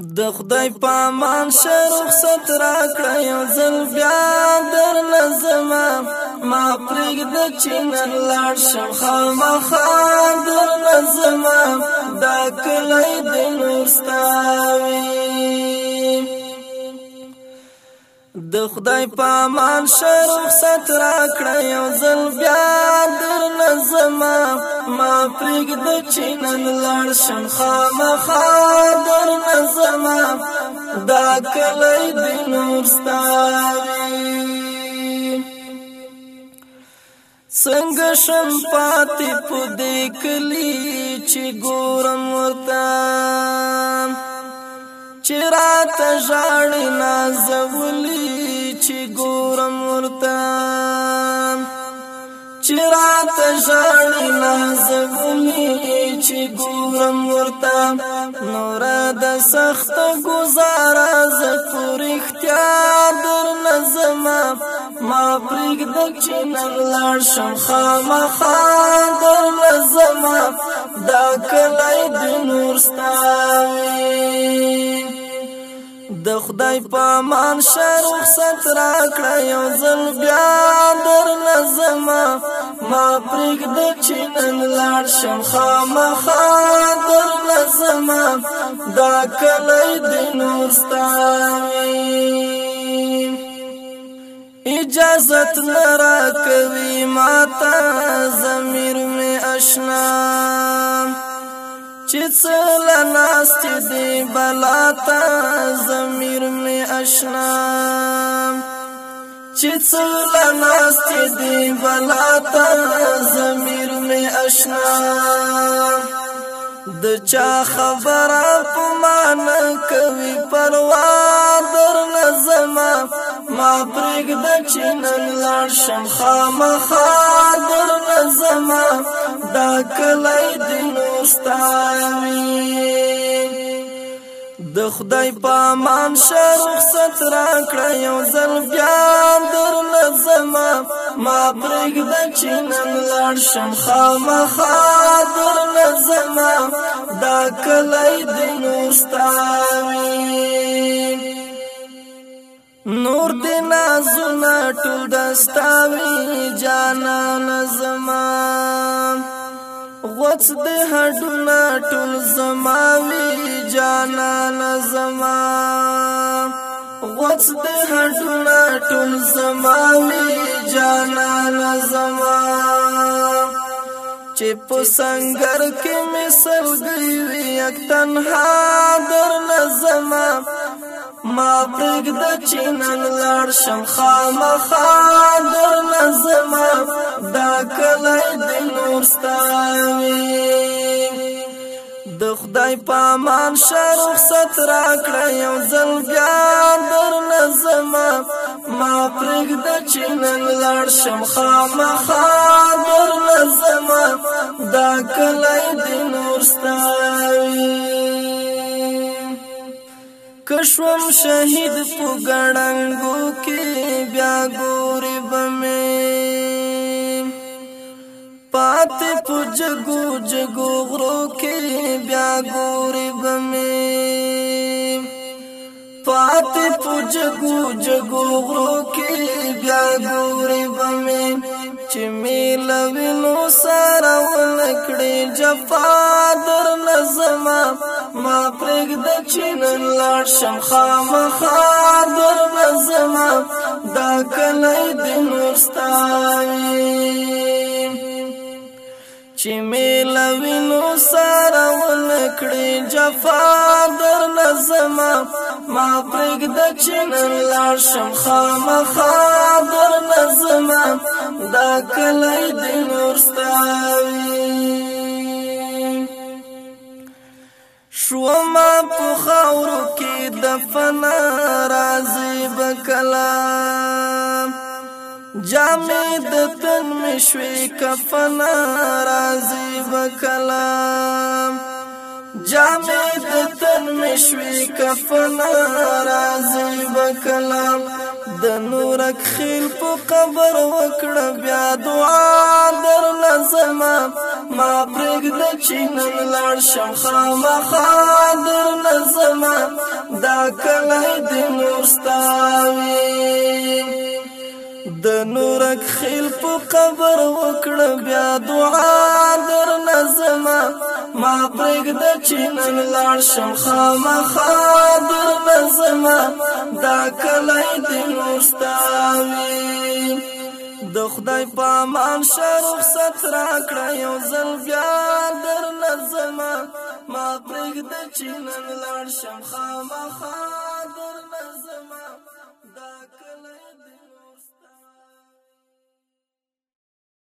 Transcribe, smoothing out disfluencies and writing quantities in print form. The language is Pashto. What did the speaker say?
د خدای پامان رخصت راکړه یو ځل بیا در لزما ما پرېږد چې نن لاړ شم خامخا در لزما دا کلی د نور ستا وي د خدای پامان رخصت راکړه یو ځل بیا در لزما ما پرېږد چې نن لاړ شم خامخا در لزما دا کلی د نور ستا وي څنګه شم پاتې په دې کلي چې ګورم ورته چې راته ژاړي نازولي چې ګورم ورته چې راته ژاړي نازولي چې ګورم ورته نوره د سخت ګزاره زه په رښتیا در لزما ما پرېږد چې نن لاړ شم خامخا در لزما دا کلی د نور ستا وي د خدای پامان رخصت راکړه یو ځل بیا در لزما ما پرېږد چې نن لاړ شم خامخا در لزما دا کلی د نور ستا وي اجازت نه راکوي ماته ضمیر مې اشنا چې څه له ناستې دې بلا ته ضمیر مې اشنا چې څه له ناستې دې بلا ته ضمیر مې اشنا د چا خبره په ما نه کوي پروا در لزما ما پرېږد چې نن لاړ شم خامخا در لزما دا کلی د نور ستا وي د خدای پامان رخصت راکړه یو ځل بیا در لزما ما پرېږد چې نن لاړ شم خامخا در لزما دا کلی د نور ستا وي نور دې نازونه ټول دستا وي جانانه زما غوڅ دې هډونه ټول زما وي جانانه زما غوڅ دې هډونه ټول زما وي جانانه زما چې په سنگر کې مې سلګۍ وي یک تنها در لزما ما پرېږد چې نن لاړ شم خامخا در لزما دا کلی د نور ستا وي د خدای پامان رخصت راکړه یو ځل بیا در لزما ما پرېږد چې نن لاړ شم خامخا در لزما دا کلی د نور ستا وي کشوم شهید په ګړنګو کې بیا ګورې به مې پاتې په جګو جګو غرو کې بیا ګورې به مې پاتې په جګو جګو غرو کې بیا ګورې به مې چې مې له وینو سره ونکړې جفا در لزما ما پرېږد چې نن لاړ شم خامخا در لزما دا کلی د نور ستا وي چې مې له وینو سره ونکړې جفا در لزما ما پرېږد چې نن لاړ شم خامخا در لزما دا کلی د نور ستا وي شوما په خاورو کې دفنا راځي به کله جامې د تن مې شوې کفنا راځي به کله جامې د تن مې شوې شوی کفن راځي بکلام د نورک خیل په قبر وکړه بیا دعا در لزما ما پرېږده چې نن لاړ شم خامخا در لزما دا کلی د نور ستا وي د نورک خیل په قبر وکړه بیا دعا در لزما ما پرېږده چې نن لاړ شم خامخا در لزما دا کلی د نور ستا وي د خدای په امان شه رخصت راکړه یو ځل بیا در لزما ما پرېږده چې نن لاړ شم خامخا